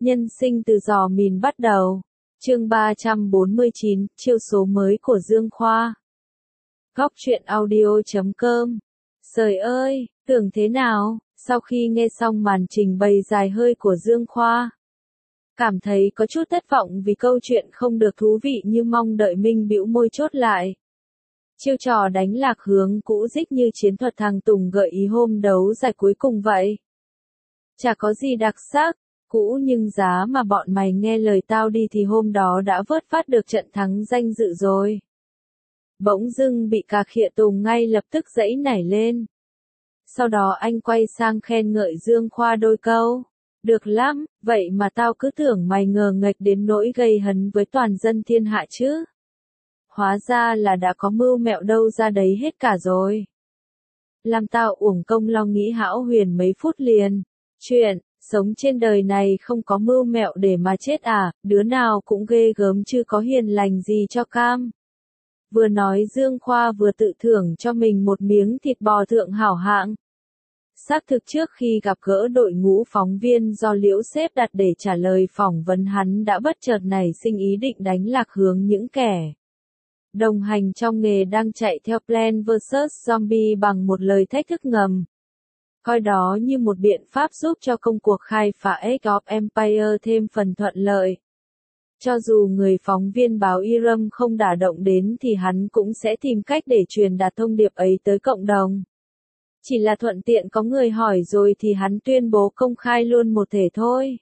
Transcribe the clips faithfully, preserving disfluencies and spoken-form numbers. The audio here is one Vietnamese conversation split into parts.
Nhân sinh từ giò mìn bắt đầu. Chương ba trăm bốn mươi chín, chiêu số mới của Dương Khoa. Góc truyện audio chấm com. Trời ơi, tưởng thế nào, sau khi nghe xong màn trình bày dài hơi của Dương Khoa. Cảm thấy có chút thất vọng vì câu chuyện không được thú vị như mong đợi, Minh bĩu môi chốt lại. Chiêu trò đánh lạc hướng cũ dích như chiến thuật thằng Tùng gợi ý hôm đấu giải cuối cùng vậy. Chả có gì đặc sắc, cũ nhưng giá mà bọn mày nghe lời tao đi thì hôm đó đã vớt phát được trận thắng danh dự rồi. Bỗng dưng bị cà khịa Tùng ngay lập tức giãy nảy lên. Sau đó anh quay sang khen ngợi Dương Khoa đôi câu. Được lắm, vậy mà tao cứ tưởng mày ngờ nghệch đến nỗi gây hấn với toàn dân thiên hạ chứ. Hóa ra là đã có mưu mẹo đâu ra đấy hết cả rồi. Làm tao uổng công lo nghĩ hão huyền mấy phút liền. Chuyện, sống trên đời này không có mưu mẹo để mà chết à, đứa nào cũng ghê gớm chứ có hiền lành gì cho cam. Vừa nói Dương Khoa vừa tự thưởng cho mình một miếng thịt bò thượng hảo hạng. Xác thực trước khi gặp gỡ đội ngũ phóng viên do Liễu Sếp đặt để trả lời phỏng vấn, hắn đã bất chợt nảy sinh ý định đánh lạc hướng những kẻ đồng hành trong nghề đang chạy theo Plants versus. Zombies bằng một lời thách thức ngầm. Coi đó như một biện pháp giúp cho công cuộc khai phá Age of Empires thêm phần thuận lợi. Cho dù người phóng viên báo Iram không đả động đến thì hắn cũng sẽ tìm cách để truyền đạt thông điệp ấy tới cộng đồng. Chỉ là thuận tiện có người hỏi rồi thì hắn tuyên bố công khai luôn một thể thôi.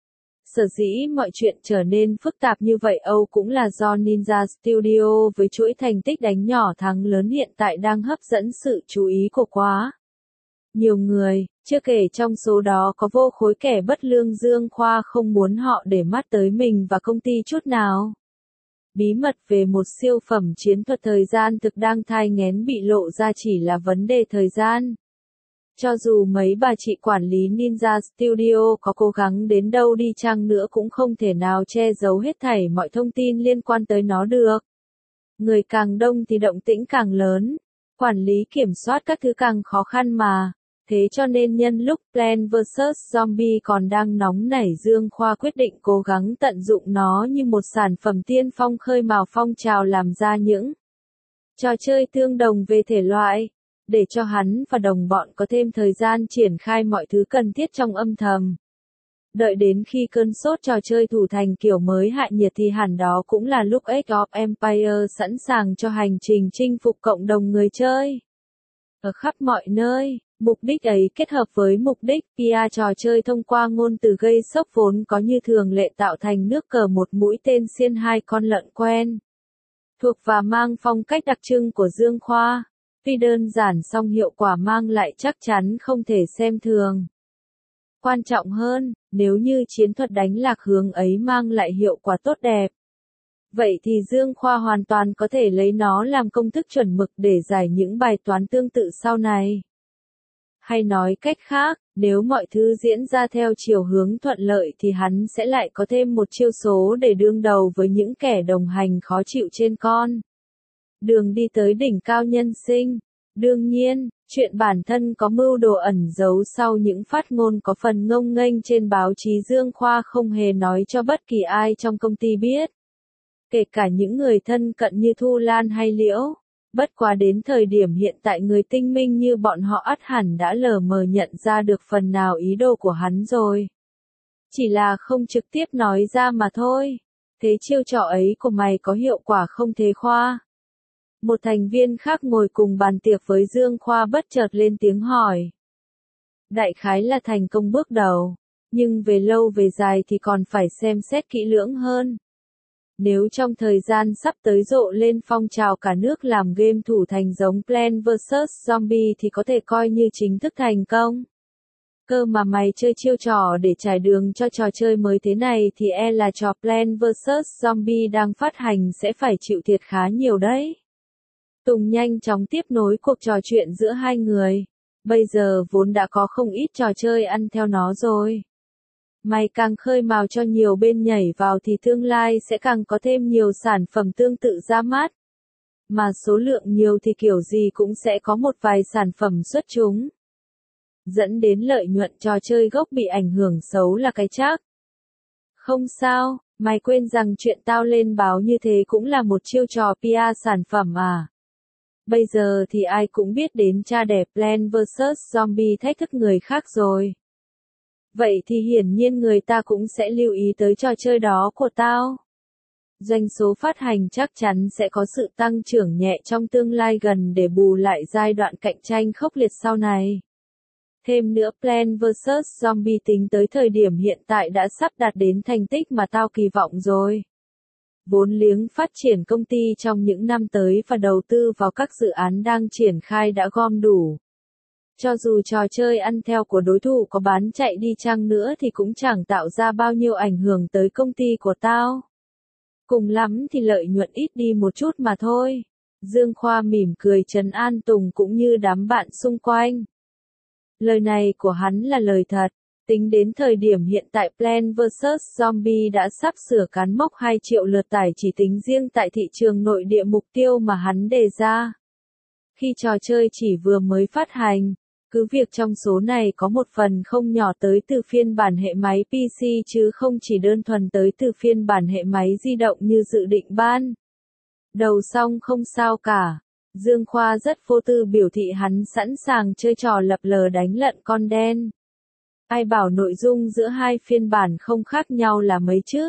Sở dĩ mọi chuyện trở nên phức tạp như vậy Âu cũng là do Ninja Studio với chuỗi thành tích đánh nhỏ thắng lớn hiện tại đang hấp dẫn sự chú ý của quá nhiều người, chưa kể trong số đó có vô khối kẻ bất lương. Dương Khoa không muốn họ để mắt tới mình và công ty chút nào. Bí mật về một siêu phẩm chiến thuật thời gian thực đang thai nghén bị lộ ra chỉ là vấn đề thời gian. Cho dù mấy bà chị quản lý Ninja Studio có cố gắng đến đâu đi chăng nữa cũng không thể nào che giấu hết thảy mọi thông tin liên quan tới nó được. Người càng đông thì động tĩnh càng lớn, quản lý kiểm soát các thứ càng khó khăn mà. Thế cho nên nhân lúc Plants versus. Zombies còn đang nóng nảy, Dương Khoa quyết định cố gắng tận dụng nó như một sản phẩm tiên phong khơi mào phong trào làm ra những trò chơi tương đồng về thể loại, để cho hắn và đồng bọn có thêm thời gian triển khai mọi thứ cần thiết trong âm thầm. Đợi đến khi cơn sốt trò chơi thủ thành kiểu mới hạ nhiệt thì hẳn đó cũng là lúc Age of Empires sẵn sàng cho hành trình chinh phục cộng đồng người chơi. Ở khắp mọi nơi, mục đích ấy kết hợp với mục đích pê e trò chơi thông qua ngôn từ gây sốc vốn có như thường lệ tạo thành nước cờ một mũi tên xiên hai con lợn quen thuộc và mang phong cách đặc trưng của Dương Khoa. Tuy đơn giản song hiệu quả mang lại chắc chắn không thể xem thường. Quan trọng hơn, nếu như chiến thuật đánh lạc hướng ấy mang lại hiệu quả tốt đẹp, vậy thì Dương Khoa hoàn toàn có thể lấy nó làm công thức chuẩn mực để giải những bài toán tương tự sau này. Hay nói cách khác, nếu mọi thứ diễn ra theo chiều hướng thuận lợi thì hắn sẽ lại có thêm một chiêu số để đương đầu với những kẻ đồng hành khó chịu trên con đường đi tới đỉnh cao nhân sinh. Đương nhiên, chuyện bản thân có mưu đồ ẩn giấu sau những phát ngôn có phần ngông nghênh trên báo chí Dương Khoa không hề nói cho bất kỳ ai trong công ty biết. Kể cả những người thân cận như Thu Lan hay Liễu. Bất quá đến thời điểm hiện tại người tinh minh như bọn họ ắt hẳn đã lờ mờ nhận ra được phần nào ý đồ của hắn rồi. Chỉ là không trực tiếp nói ra mà thôi. Thế chiêu trò ấy của mày có hiệu quả không thế Khoa? Một thành viên khác ngồi cùng bàn tiệc với Dương Khoa bất chợt lên tiếng hỏi. Đại khái là thành công bước đầu, nhưng về lâu về dài thì còn phải xem xét kỹ lưỡng hơn. Nếu trong thời gian sắp tới rộ lên phong trào cả nước làm game thủ thành giống Plants versus. Zombies thì có thể coi như chính thức thành công. Cơ mà mày chơi chiêu trò để trải đường cho trò chơi mới thế này thì e là trò Plants versus. Zombies đang phát hành sẽ phải chịu thiệt khá nhiều đấy. Tùng nhanh chóng tiếp nối cuộc trò chuyện giữa hai người. Bây giờ vốn đã có không ít trò chơi ăn theo nó rồi. Mày càng khơi mào cho nhiều bên nhảy vào thì tương lai sẽ càng có thêm nhiều sản phẩm tương tự ra mắt. Mà số lượng nhiều thì kiểu gì cũng sẽ có một vài sản phẩm xuất chúng. Dẫn đến lợi nhuận trò chơi gốc bị ảnh hưởng xấu là cái chắc. Không sao, mày quên rằng chuyện tao lên báo như thế cũng là một chiêu trò pê e sản phẩm à. Bây giờ thì ai cũng biết đến cha đẻ Plants vs Zombie thách thức người khác rồi. Vậy thì hiển nhiên người ta cũng sẽ lưu ý tới trò chơi đó của tao. Doanh số phát hành chắc chắn sẽ có sự tăng trưởng nhẹ trong tương lai gần để bù lại giai đoạn cạnh tranh khốc liệt sau này. Thêm nữa Plants vs Zombie tính tới thời điểm hiện tại đã sắp đạt đến thành tích mà tao kỳ vọng rồi. Vốn liếng phát triển công ty trong những năm tới và đầu tư vào các dự án đang triển khai đã gom đủ. Cho dù trò chơi ăn theo của đối thủ có bán chạy đi chăng nữa thì cũng chẳng tạo ra bao nhiêu ảnh hưởng tới công ty của tao. Cùng lắm thì lợi nhuận ít đi một chút mà thôi. Dương Khoa mỉm cười trấn an Tùng cũng như đám bạn xung quanh. Lời này của hắn là lời thật. Tính đến thời điểm hiện tại Plants vs Zombie đã sắp sửa cán mốc hai triệu lượt tải chỉ tính riêng tại thị trường nội địa mục tiêu mà hắn đề ra. Khi trò chơi chỉ vừa mới phát hành, cứ việc trong số này có một phần không nhỏ tới từ phiên bản hệ máy pê xê chứ không chỉ đơn thuần tới từ phiên bản hệ máy di động như dự định ban. Đầu xong không sao cả. Dương Khoa rất vô tư biểu thị hắn sẵn sàng chơi trò lập lờ đánh lận con đen. Ai bảo nội dung giữa hai phiên bản không khác nhau là mấy chứ?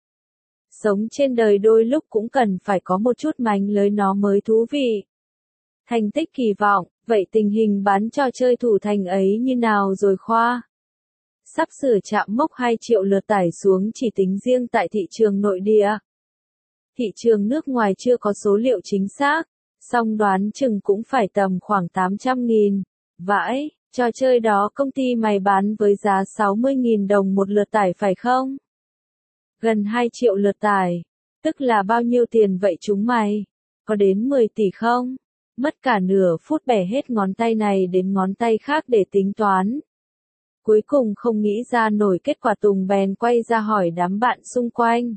Sống trên đời đôi lúc cũng cần phải có một chút mánh lới nó mới thú vị. Thành tích kỳ vọng, vậy tình hình bán trò chơi thủ thành ấy như nào rồi Khoa? Sắp sửa chạm mốc hai triệu lượt tải xuống chỉ tính riêng tại thị trường nội địa. Thị trường nước ngoài chưa có số liệu chính xác, song đoán chừng cũng phải tầm khoảng tám trăm nghìn. Vãi, trò chơi đó công ty mày bán với giá sáu mươi nghìn đồng một lượt tải phải không? Gần hai triệu lượt tải, tức là bao nhiêu tiền vậy chúng mày? Có đến mười tỷ không? Mất cả nửa phút bẻ hết ngón tay này đến ngón tay khác để tính toán. Cuối cùng không nghĩ ra nổi kết quả Tùng bèn quay ra hỏi đám bạn xung quanh.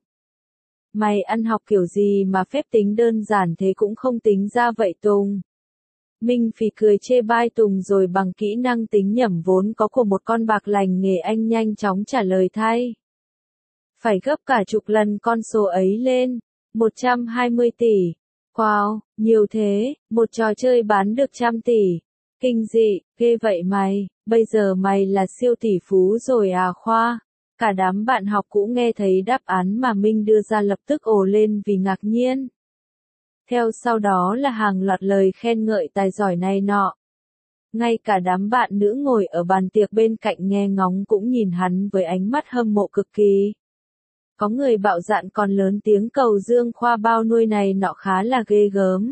Mày ăn học kiểu gì mà phép tính đơn giản thế cũng không tính ra vậy Tùng? Minh phì cười chê bai Tùng rồi bằng kỹ năng tính nhẩm vốn có của một con bạc lành nghề anh nhanh chóng trả lời thay. Phải gấp cả chục lần con số ấy lên. một trăm hai mươi tỷ. Wow, nhiều thế, một trò chơi bán được trăm tỷ. Kinh dị, ghê vậy mày, bây giờ mày là siêu tỷ phú rồi à Khoa. Cả đám bạn học cũ nghe thấy đáp án mà Minh đưa ra lập tức ồ lên vì ngạc nhiên. Theo sau đó là hàng loạt lời khen ngợi tài giỏi này nọ. Ngay cả đám bạn nữ ngồi ở bàn tiệc bên cạnh nghe ngóng cũng nhìn hắn với ánh mắt hâm mộ cực kỳ. Có người bạo dạn còn lớn tiếng cầu Dương Khoa bao nuôi này nọ khá là ghê gớm.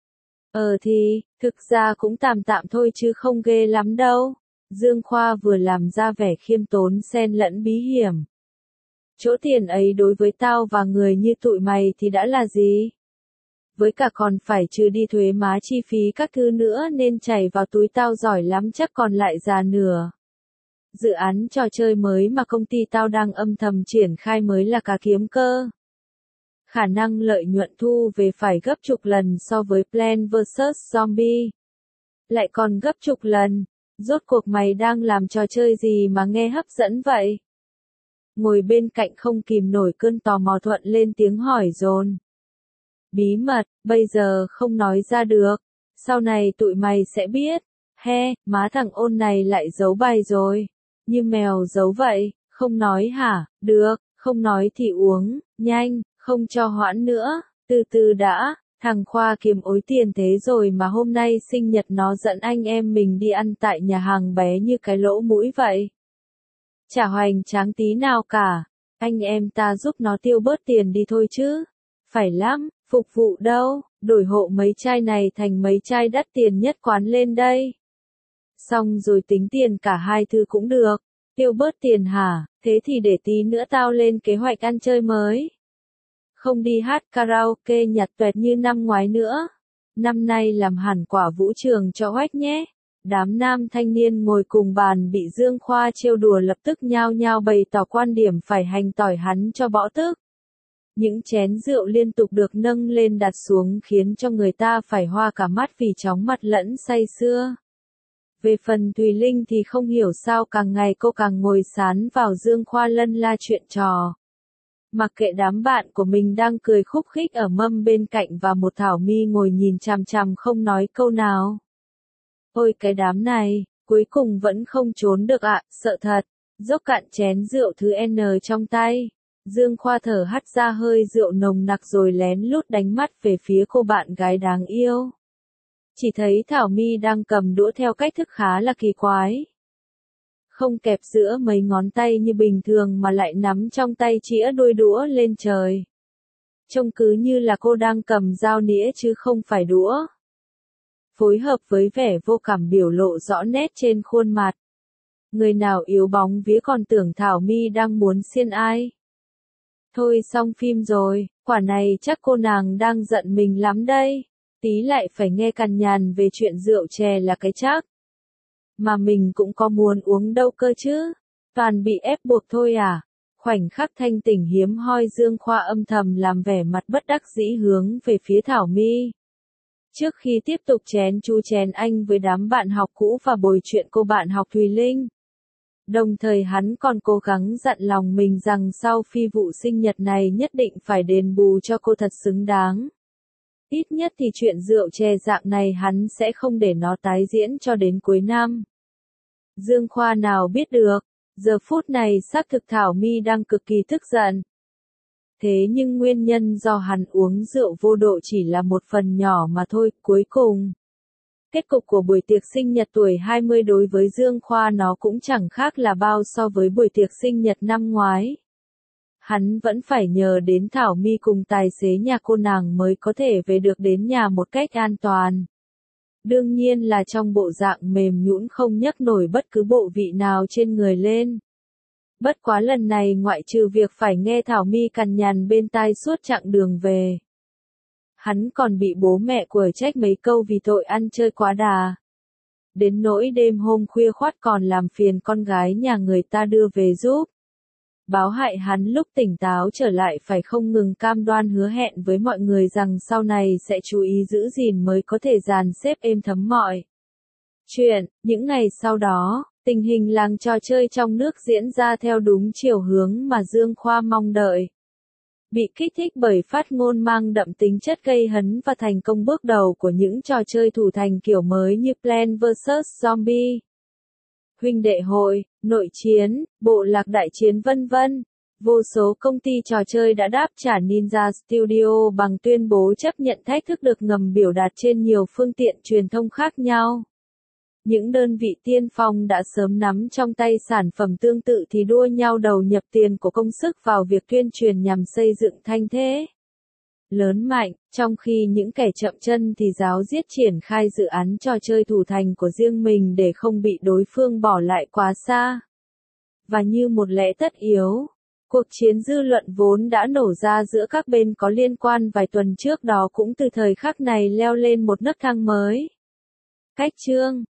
Ờ thì, thực ra cũng tạm tạm thôi chứ không ghê lắm đâu. Dương Khoa vừa làm ra vẻ khiêm tốn xen lẫn bí hiểm. Chỗ tiền ấy đối với tao và người như tụi mày thì đã là gì? Với cả còn phải trừ đi thuế má chi phí các thứ nữa nên chảy vào túi tao giỏi lắm chắc còn lại già nửa. Dự án trò chơi mới mà công ty tao đang âm thầm triển khai mới là cá kiếm cơ. Khả năng lợi nhuận thu về phải gấp chục lần so với Plants vs Zombie. Lại còn gấp chục lần. Rốt cuộc mày đang làm trò chơi gì mà nghe hấp dẫn vậy? Ngồi bên cạnh không kìm nổi cơn tò mò thuận lên tiếng hỏi dồn. Bí mật, bây giờ không nói ra được. Sau này tụi mày sẽ biết. He, má thằng ôn này lại giấu bài rồi. Như mèo giấu vậy, không nói hả? Được, không nói thì uống, nhanh, không cho hoãn nữa, từ từ đã. Thằng Khoa kiếm ối tiền thế rồi mà hôm nay sinh nhật nó dẫn anh em mình đi ăn tại nhà hàng bé như cái lỗ mũi vậy. Chả hoành tráng tí nào cả, anh em ta giúp nó tiêu bớt tiền đi thôi chứ. Phải lắm, phục vụ đâu, đổi hộ mấy chai này thành mấy chai đắt tiền nhất quán lên đây. Xong rồi tính tiền cả hai thứ cũng được. Tiêu bớt tiền hả, thế thì để tí nữa tao lên kế hoạch ăn chơi mới. Không đi hát karaoke nhặt tuẹt như năm ngoái nữa. Năm nay làm hẳn quả vũ trường cho oách nhé. Đám nam thanh niên ngồi cùng bàn bị Dương Khoa trêu đùa lập tức nhao nhao bày tỏ quan điểm phải hành tỏi hắn cho bỏ tức. Những chén rượu liên tục được nâng lên đặt xuống khiến cho người ta phải hoa cả mắt vì chóng mặt lẫn say sưa. Về phần Thùy Linh thì không hiểu sao càng ngày cô càng ngồi sán vào Dương Khoa lân la chuyện trò. Mặc kệ đám bạn của mình đang cười khúc khích ở mâm bên cạnh và một Thảo My ngồi nhìn chằm chằm không nói câu nào. Ôi cái đám này, cuối cùng vẫn không trốn được ạ, sợ thật. Dốc cạn chén rượu thứ N trong tay. Dương Khoa thở hắt ra hơi rượu nồng nặc rồi lén lút đánh mắt về phía cô bạn gái đáng yêu. Chỉ thấy Thảo My đang cầm đũa theo cách thức khá là kỳ quái. Không kẹp giữa mấy ngón tay như bình thường mà lại nắm trong tay chĩa đôi đũa lên trời. Trông cứ như là cô đang cầm dao nĩa chứ không phải đũa. Phối hợp với vẻ vô cảm biểu lộ rõ nét trên khuôn mặt. Người nào yếu bóng vía còn tưởng Thảo My đang muốn xiên ai. Thôi xong phim rồi, quả này chắc cô nàng đang giận mình lắm đây. Tí lại phải nghe cằn nhằn về chuyện rượu chè là cái chắc. Mà mình cũng có muốn uống đâu cơ chứ. Toàn bị ép buộc thôi à. Khoảnh khắc thanh tỉnh hiếm hoi Dương Khoa âm thầm làm vẻ mặt bất đắc dĩ hướng về phía Thảo My. Trước khi tiếp tục chén chu chén anh với đám bạn học cũ và bồi chuyện cô bạn học Thùy Linh. Đồng thời hắn còn cố gắng dặn lòng mình rằng sau phi vụ sinh nhật này nhất định phải đền bù cho cô thật xứng đáng. Ít nhất thì chuyện rượu chè dạng này hắn sẽ không để nó tái diễn cho đến cuối năm. Dương Khoa nào biết được, giờ phút này xác thực Thảo My đang cực kỳ tức giận. Thế nhưng nguyên nhân do hắn uống rượu vô độ chỉ là một phần nhỏ mà thôi, cuối cùng. Kết cục của buổi tiệc sinh nhật tuổi hai mươi đối với Dương Khoa nó cũng chẳng khác là bao so với buổi tiệc sinh nhật năm ngoái. Hắn vẫn phải nhờ đến Thảo My cùng tài xế nhà cô nàng mới có thể về được đến nhà một cách an toàn. Đương nhiên là trong bộ dạng mềm nhũn không nhấc nổi bất cứ bộ vị nào trên người lên. Bất quá lần này ngoại trừ việc phải nghe Thảo My cằn nhằn bên tai suốt chặng đường về. Hắn còn bị bố mẹ quở trách mấy câu vì tội ăn chơi quá đà. Đến nỗi đêm hôm khuya khoắt còn làm phiền con gái nhà người ta đưa về giúp. Báo hại hắn lúc tỉnh táo trở lại phải không ngừng cam đoan hứa hẹn với mọi người rằng sau này sẽ chú ý giữ gìn mới có thể dàn xếp êm thấm mọi chuyện. Những ngày sau đó, tình hình làng trò chơi trong nước diễn ra theo đúng chiều hướng mà Dương Khoa mong đợi. Bị kích thích bởi phát ngôn mang đậm tính chất gây hấn và thành công bước đầu của những trò chơi thủ thành kiểu mới như Plants versus. Zombie, huynh đệ hội, nội chiến, bộ lạc đại chiến vân vân. Vô số công ty trò chơi đã đáp trả Ninja Studio bằng tuyên bố chấp nhận thách thức được ngầm biểu đạt trên nhiều phương tiện truyền thông khác nhau. Những đơn vị tiên phong đã sớm nắm trong tay sản phẩm tương tự thì đua nhau đầu nhập tiền của công sức vào việc tuyên truyền nhằm xây dựng thanh thế lớn mạnh, trong khi những kẻ chậm chân thì ráo riết triển khai dự án trò chơi thủ thành của riêng mình để không bị đối phương bỏ lại quá xa. Và như một lẽ tất yếu, cuộc chiến dư luận vốn đã nổ ra giữa các bên có liên quan vài tuần trước đó cũng từ thời khắc này leo lên một nấc thang mới. Cách chương